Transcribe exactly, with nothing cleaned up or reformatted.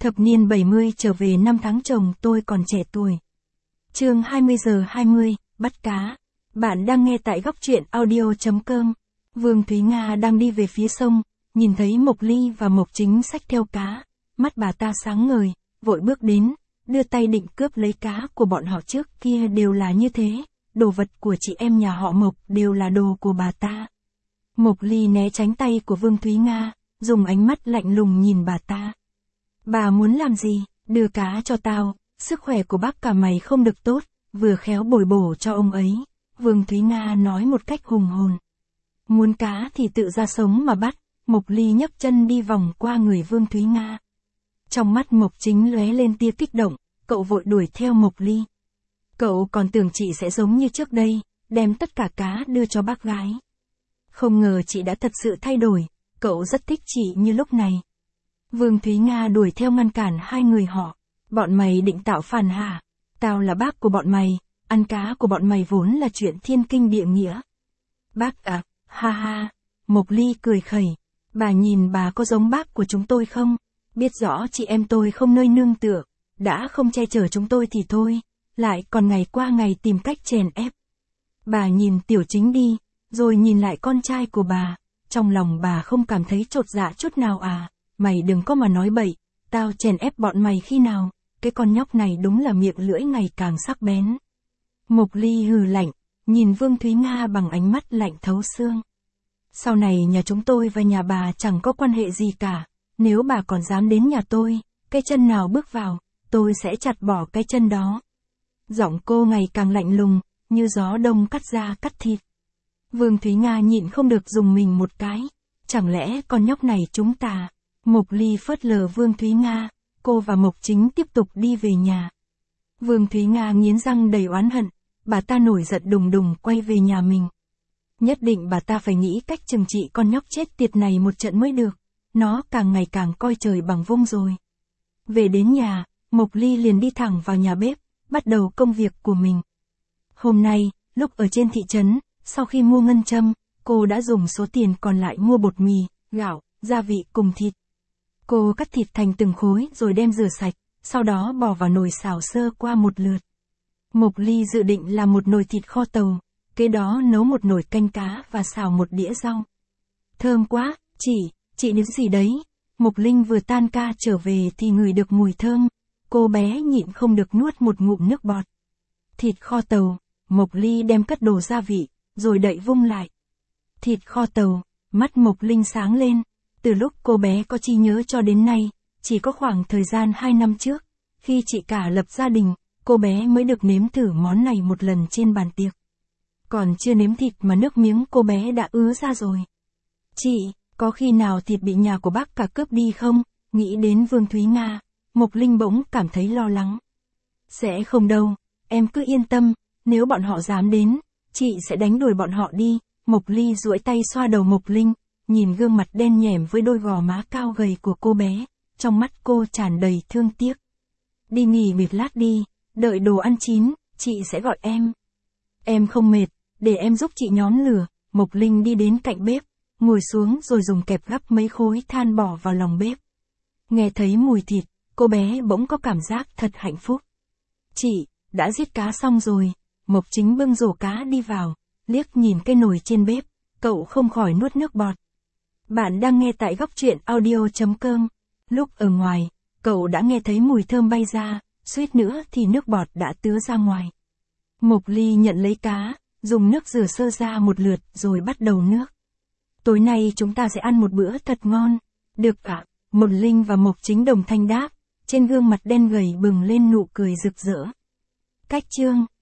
Thập niên bảy mươi trở về năm tháng chồng tôi còn trẻ tuổi. Chương hai mươi giờ hai mươi, bắt cá. Bạn đang nghe tại góc truyện audio chấm com. Vương Thúy Nga đang đi về phía sông, nhìn thấy Mộc Ly và Mộc Chính xách theo cá. Mắt bà ta sáng ngời, vội bước đến, đưa tay định cướp lấy cá của bọn họ. Trước kia đều là như thế, đồ vật của chị em nhà họ Mộc đều là đồ của bà ta. Mộc Ly né tránh tay của Vương Thúy Nga, dùng ánh mắt lạnh lùng nhìn bà ta. Bà muốn làm gì? Đưa cá cho tao, sức khỏe của bác cả mày không được tốt, vừa khéo bồi bổ cho ông ấy. Vương Thúy Nga nói một cách hùng hồn. Muốn cá thì tự ra sống mà bắt. Mộc Ly nhấc chân đi vòng qua người Vương Thúy Nga. Trong mắt Mộc Chính lóe lên tia kích động, cậu vội đuổi theo Mộc Ly. Cậu còn tưởng chị sẽ giống như trước đây, đem tất cả cá đưa cho bác gái. Không ngờ chị đã thật sự thay đổi, cậu rất thích chị như lúc này. Vương Thúy Nga đuổi theo ngăn cản hai người họ. Bọn mày định tạo phản hả? Tao là bác của bọn mày, ăn cá của bọn mày vốn là chuyện thiên kinh địa nghĩa. Bác à, ha ha, Mộc Ly cười khẩy. Bà nhìn bà có giống bác của chúng tôi không? Biết rõ chị em tôi không nơi nương tựa, đã không che chở chúng tôi thì thôi, lại còn ngày qua ngày tìm cách chèn ép. Bà nhìn Tiểu Chính đi, rồi nhìn lại con trai của bà, trong lòng bà không cảm thấy chột dạ chút nào à? Mày đừng có mà nói bậy, tao chèn ép bọn mày khi nào, cái con nhóc này đúng là miệng lưỡi ngày càng sắc bén. Mộc Ly hừ lạnh, nhìn Vương Thúy Nga bằng ánh mắt lạnh thấu xương. Sau này nhà chúng tôi và nhà bà chẳng có quan hệ gì cả, nếu bà còn dám đến nhà tôi, cái chân nào bước vào, tôi sẽ chặt bỏ cái chân đó. Giọng cô ngày càng lạnh lùng, như gió đông cắt da cắt thịt. Vương Thúy Nga nhịn không được dùng mình một cái, chẳng lẽ con nhóc này chúng ta? Mộc Ly phớt lờ Vương Thúy Nga, cô và Mộc Chính tiếp tục đi về nhà. Vương Thúy Nga nghiến răng đầy oán hận, bà ta nổi giận đùng đùng quay về nhà mình. Nhất định bà ta phải nghĩ cách trừng trị con nhóc chết tiệt này một trận mới được, nó càng ngày càng coi trời bằng vung rồi. Về đến nhà, Mộc Ly liền đi thẳng vào nhà bếp, bắt đầu công việc của mình. Hôm nay, lúc ở trên thị trấn, sau khi mua ngân châm, cô đã dùng số tiền còn lại mua bột mì, gạo, gia vị cùng thịt. Cô cắt thịt thành từng khối rồi đem rửa sạch, sau đó bỏ vào nồi xào sơ qua một lượt. Mộc Ly dự định làm một nồi thịt kho tàu, kế đó nấu một nồi canh cá và xào một đĩa rau. Thơm quá, chị, chị nếm gì đấy? Mộc Linh vừa tan ca trở về thì ngửi được mùi thơm, cô bé nhịn không được nuốt một ngụm nước bọt. Thịt kho tàu, Mộc Ly đem cất đồ gia vị, rồi đậy vung lại. Thịt kho tàu, mắt Mộc Linh sáng lên. Từ lúc cô bé có trí nhớ cho đến nay, chỉ có khoảng thời gian hai năm trước, khi chị cả lập gia đình, cô bé mới được nếm thử món này một lần trên bàn tiệc. Còn chưa nếm thịt mà nước miếng cô bé đã ứa ra rồi. Chị, có khi nào thịt bị nhà của bác cả cướp đi không? Nghĩ đến Vương Thúy Nga, Mộc Linh bỗng cảm thấy lo lắng. Sẽ không đâu, em cứ yên tâm, nếu bọn họ dám đến, chị sẽ đánh đuổi bọn họ đi. Mộc Ly duỗi tay xoa đầu Mộc Linh, nhìn gương mặt đen nhẻm với đôi gò má cao gầy của cô bé, trong mắt cô tràn đầy thương tiếc. Đi nghỉ một lát đi, đợi đồ ăn chín, chị sẽ gọi em. Em không mệt, để em giúp chị nhóm lửa. Mộc Linh đi đến cạnh bếp, ngồi xuống rồi dùng kẹp gắp mấy khối than bỏ vào lòng bếp. Nghe thấy mùi thịt, cô bé bỗng có cảm giác thật hạnh phúc. Chị, đã giết cá xong rồi. Mộc Chính bưng rổ cá đi vào, liếc nhìn cái nồi trên bếp, cậu không khỏi nuốt nước bọt. Bạn đang nghe tại góc truyện audio chấm com. Lúc ở ngoài, cậu đã nghe thấy mùi thơm bay ra, suýt nữa thì nước bọt đã tứa ra ngoài. Mộc Ly nhận lấy cá, dùng nước rửa sơ ra một lượt rồi bắt đầu nước. Tối nay chúng ta sẽ ăn một bữa thật ngon. Được ạ, Mộc Linh và Mộc Chính đồng thanh đáp, trên gương mặt đen gầy bừng lên nụ cười rực rỡ. Cách chương